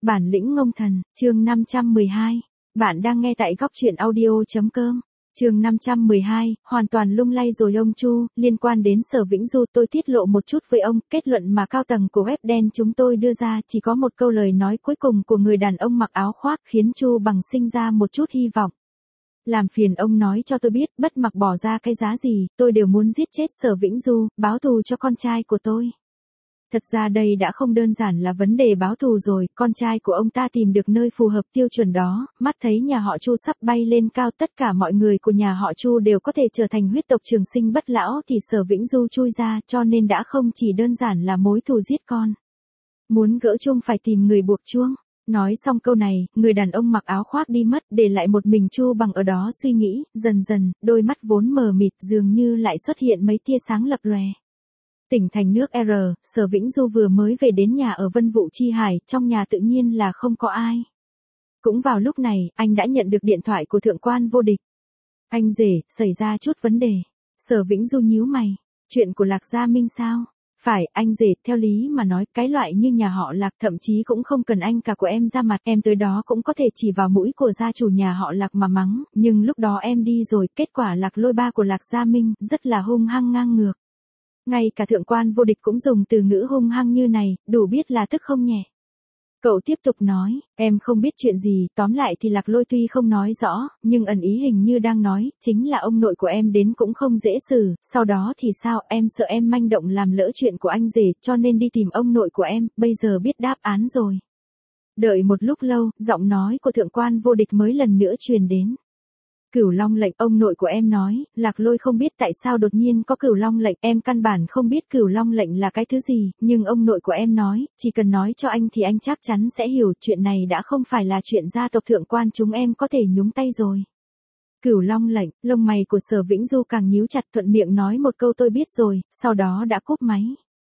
Bản lĩnh ngông thần, chương 512. Bạn đang nghe tại góc truyện audio.com. Chương 512, hoàn toàn lung lay rồi ông Chu, liên quan đến Sở Vĩnh Du tôi tiết lộ một chút với ông, kết luận mà cao tầng của web đen chúng tôi đưa ra chỉ có một câu lời nói cuối cùng của người đàn ông mặc áo khoác khiến Chu Bằng sinh ra một chút hy vọng. Làm phiền ông nói cho tôi biết, bất mặc bỏ ra cái giá gì, tôi đều muốn giết chết Sở Vĩnh Du, báo thù cho con trai của tôi. Thật ra đây đã không đơn giản là vấn đề báo thù rồi, con trai của ông ta tìm được nơi phù hợp tiêu chuẩn đó, mắt thấy nhà họ Chu sắp bay lên cao, tất cả mọi người của nhà họ Chu đều có thể trở thành huyết tộc trường sinh bất lão thì Sở Vĩnh Du chui ra, cho nên đã không chỉ đơn giản là mối thù giết con. Muốn gỡ chung phải tìm người buộc chuông. Nói xong câu này, người đàn ông mặc áo khoác đi mất, để lại một mình Chu Bằng ở đó suy nghĩ, dần dần, đôi mắt vốn mờ mịt dường như lại xuất hiện mấy tia sáng lập lòe. Tỉnh thành nước R, Sở Vĩnh Du vừa mới về đến nhà ở Vân Vũ Chi Hải, trong nhà tự nhiên là không có ai. Cũng vào lúc này, anh đã nhận được điện thoại của thượng quan vô địch. Anh rể, xảy ra chút vấn đề. Sở Vĩnh Du nhíu mày. Chuyện của Lạc Gia Minh sao? Phải, anh rể, theo lý mà nói, cái loại như nhà họ Lạc thậm chí cũng không cần anh cả của em ra mặt, em tới đó cũng có thể chỉ vào mũi của gia chủ nhà họ Lạc mà mắng, nhưng lúc đó em đi rồi, kết quả Lạc lôi ba của Lạc Gia Minh, rất là hung hăng ngang ngược. Ngay cả thượng quan vô địch cũng dùng từ ngữ hung hăng như này, đủ biết là tức không nhẹ. Cậu tiếp tục nói, em không biết chuyện gì, tóm lại thì Lạc Lôi tuy không nói rõ, nhưng ẩn ý hình như đang nói, chính là ông nội của em đến cũng không dễ xử, sau đó thì sao, em sợ em manh động làm lỡ chuyện của anh rể, cho nên đi tìm ông nội của em, bây giờ biết đáp án rồi. Đợi một lúc lâu, giọng nói của thượng quan vô địch mới lần nữa truyền đến. Cửu Long lệnh, ông nội của em nói, Lạc Lôi không biết tại sao đột nhiên có Cửu Long lệnh, em căn bản không biết Cửu Long lệnh là cái thứ gì, nhưng ông nội của em nói, chỉ cần nói cho anh thì anh chắc chắn sẽ hiểu, chuyện này đã không phải là chuyện gia tộc thượng quan chúng em có thể nhúng tay rồi. Cửu Long lệnh, lông mày của Sở Vĩnh Du càng nhíu chặt, thuận miệng nói một câu tôi biết rồi, sau đó đã cúp máy.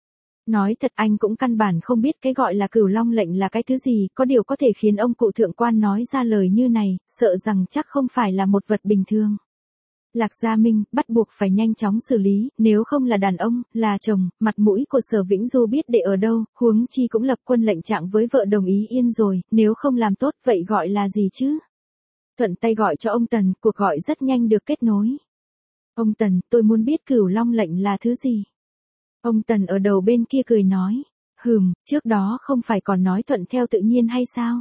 Nói thật anh cũng căn bản không biết cái gọi là Cửu Long lệnh là cái thứ gì, có điều có thể khiến ông cụ thượng quan nói ra lời như này, sợ rằng chắc không phải là một vật bình thường. Lạc Gia Minh, bắt buộc phải nhanh chóng xử lý, nếu không là đàn ông, là chồng, mặt mũi của Sở Vĩnh Du biết để ở đâu, huống chi cũng lập quân lệnh trạng với vợ đồng ý yên rồi, nếu không làm tốt vậy gọi là gì chứ? Thuận tay gọi cho ông Tần, cuộc gọi rất nhanh được kết nối. Ông Tần, tôi muốn biết Cửu Long lệnh là thứ gì? Ông Tần ở đầu bên kia cười nói, trước đó không phải còn nói thuận theo tự nhiên hay sao?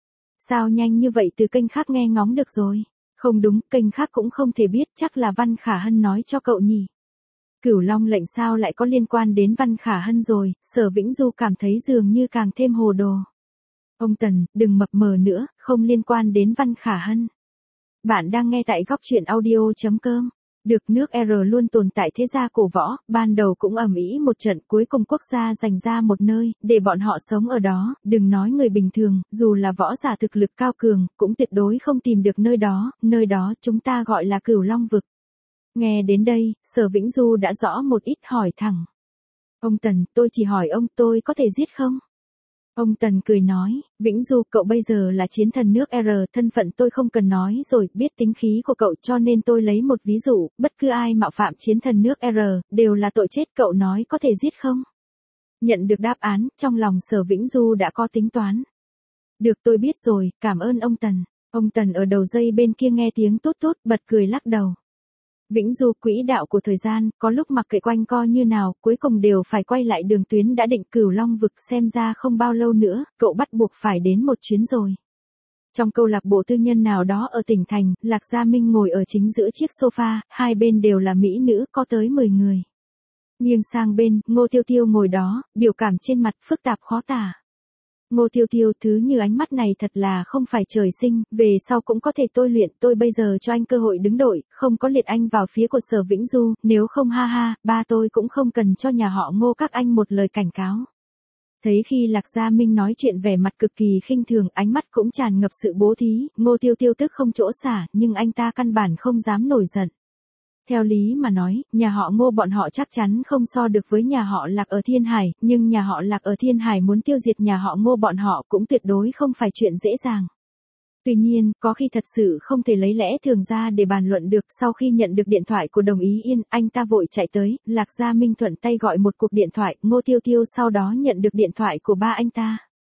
Sao nhanh như vậy từ kênh khác nghe ngóng được rồi? Không đúng, kênh khác cũng không thể biết, chắc là Văn Khả Hân nói cho cậu nhỉ? Cửu Long lệnh sao lại có liên quan đến Văn Khả Hân rồi, Sở Vĩnh Du cảm thấy dường như càng thêm hồ đồ. Ông Tần, đừng mập mờ nữa, không liên quan đến Văn Khả Hân. Bạn đang nghe tại góc truyện audio.com. Được nước R luôn tồn tại thế gia cổ võ, ban đầu cũng ầm ĩ một trận, cuối cùng quốc gia dành ra một nơi, để bọn họ sống ở đó, đừng nói người bình thường, dù là võ giả thực lực cao cường, cũng tuyệt đối không tìm được nơi đó chúng ta gọi là Cửu Long vực. Nghe đến đây, Sở Vĩnh Du đã rõ một ít hỏi thẳng. Ông Tần, tôi chỉ hỏi ông tôi có thể giết không? Ông Tần cười nói, Vĩnh Du cậu bây giờ là chiến thần nước R, thân phận tôi không cần nói rồi, biết tính khí của cậu cho nên tôi lấy một ví dụ, bất cứ ai mạo phạm chiến thần nước R, đều là tội chết, cậu nói có thể giết không? Nhận được đáp án, trong lòng Sở Vĩnh Du đã có tính toán. Được tôi biết rồi, cảm ơn ông Tần. Ông Tần ở đầu dây bên kia nghe tiếng tốt tốt, bật cười lắc đầu. Vĩnh Du, quỹ đạo của thời gian, có lúc mặc kệ quanh co như nào, cuối cùng đều phải quay lại đường tuyến đã định. Cửu Long vực, xem ra không bao lâu nữa, cậu bắt buộc phải đến một chuyến rồi. Trong câu lạc bộ tư nhân nào đó ở tỉnh thành, Lạc Gia Minh ngồi ở chính giữa chiếc sofa, hai bên đều là mỹ nữ, có tới 10 người. Nghiêng sang bên, Ngô Tiêu Tiêu ngồi đó, biểu cảm trên mặt phức tạp khó tả. Ngô Tiêu Tiêu, thứ như ánh mắt này thật là không phải trời sinh, về sau cũng có thể tôi luyện, tôi bây giờ cho anh cơ hội đứng đội, không có liệt anh vào phía của Sở Vĩnh Du, nếu không ha ha, ba tôi cũng không cần cho nhà họ Ngô các anh một lời cảnh cáo. Thấy khi Lạc Gia Minh nói chuyện vẻ mặt cực kỳ khinh thường, ánh mắt cũng tràn ngập sự bố thí, Ngô Tiêu Tiêu tức không chỗ xả, nhưng anh ta căn bản không dám nổi giận. Theo lý mà nói, nhà họ Ngô bọn họ chắc chắn không so được với nhà họ Lạc ở Thiên Hải, nhưng nhà họ Lạc ở Thiên Hải muốn tiêu diệt nhà họ Ngô bọn họ cũng tuyệt đối không phải chuyện dễ dàng. Tuy nhiên, có khi thật sự không thể lấy lẽ thường ra để bàn luận được, sau khi nhận được điện thoại của Đồng Ý Yên, anh ta vội chạy tới, Lạc Gia Minh thuận tay gọi một cuộc điện thoại, Ngô Tiêu Tiêu sau đó nhận được điện thoại của ba anh ta.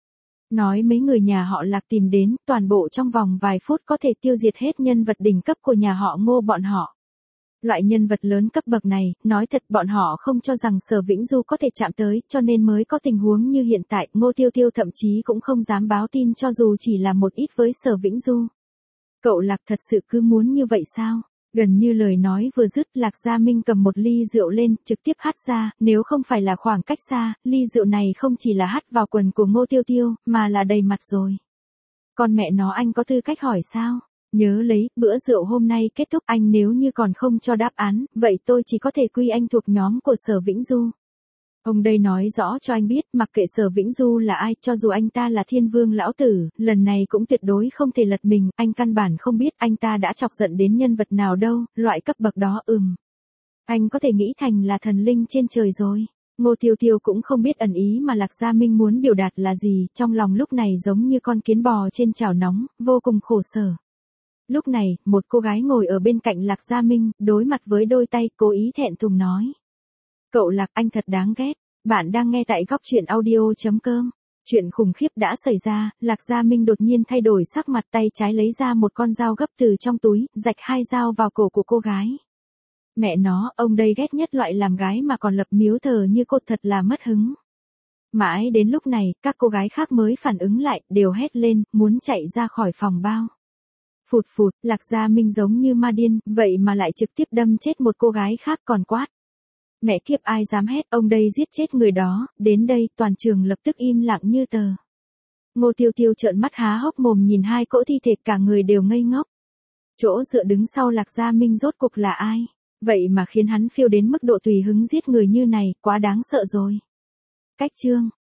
Nói mấy người nhà họ Lạc tìm đến, toàn bộ trong vòng vài phút có thể tiêu diệt hết nhân vật đỉnh cấp của nhà họ Ngô bọn họ. Loại nhân vật lớn cấp bậc này, nói thật bọn họ không cho rằng Sở Vĩnh Du có thể chạm tới, cho nên mới có tình huống như hiện tại, Ngô Tiêu Tiêu thậm chí cũng không dám báo tin cho dù chỉ là một ít với Sở Vĩnh Du. Cậu Lạc thật sự cứ muốn như vậy sao? Gần như lời nói vừa dứt, Lạc Gia Minh cầm một ly rượu lên, trực tiếp hắt ra, nếu không phải là khoảng cách xa, ly rượu này không chỉ là hắt vào quần của Ngô Tiêu Tiêu, mà là đầy mặt rồi. Con mẹ nó anh có tư cách hỏi sao? Nhớ lấy, bữa rượu hôm nay kết thúc, anh nếu như còn không cho đáp án, vậy tôi chỉ có thể quy anh thuộc nhóm của Sở Vĩnh Du. Ông đây nói rõ cho anh biết, mặc kệ Sở Vĩnh Du là ai, cho dù anh ta là Thiên Vương lão tử, lần này cũng tuyệt đối không thể lật mình, anh căn bản không biết anh ta đã chọc giận đến nhân vật nào đâu, loại cấp bậc đó Anh có thể nghĩ thành là thần linh trên trời rồi. Ngô Tiêu Tiêu cũng không biết ẩn ý mà Lạc Gia Minh muốn biểu đạt là gì, trong lòng lúc này giống như con kiến bò trên chảo nóng, vô cùng khổ sở. Lúc này, một cô gái ngồi ở bên cạnh Lạc Gia Minh, đối mặt với đôi tay, cố ý thẹn thùng nói. Cậu Lạc, anh thật đáng ghét. Bạn đang nghe tại góc truyện audio.com. Chuyện khủng khiếp đã xảy ra, Lạc Gia Minh đột nhiên thay đổi sắc mặt, tay trái lấy ra một con dao gấp từ trong túi, rạch 2 dao vào cổ của cô gái. Mẹ nó, ông đây ghét nhất loại làm gái mà còn lập miếu thờ như cô, thật là mất hứng. Mãi đến lúc này, các cô gái khác mới phản ứng lại, đều hét lên, muốn chạy ra khỏi phòng bao. Phụt phụt, Lạc Gia Minh giống như ma điên, vậy mà lại trực tiếp đâm chết một cô gái khác còn quát. Mẹ kiếp, ai dám hét, ông đây giết chết người đó, đến đây, toàn trường lập tức im lặng như tờ. Ngô Tiêu Tiêu trợn mắt há hốc mồm nhìn hai cỗ thi thể, cả người đều ngây ngốc. Chỗ dựa đứng sau Lạc Gia Minh rốt cục là ai? Vậy mà khiến hắn phiêu đến mức độ tùy hứng giết người như này, quá đáng sợ rồi. Cách chương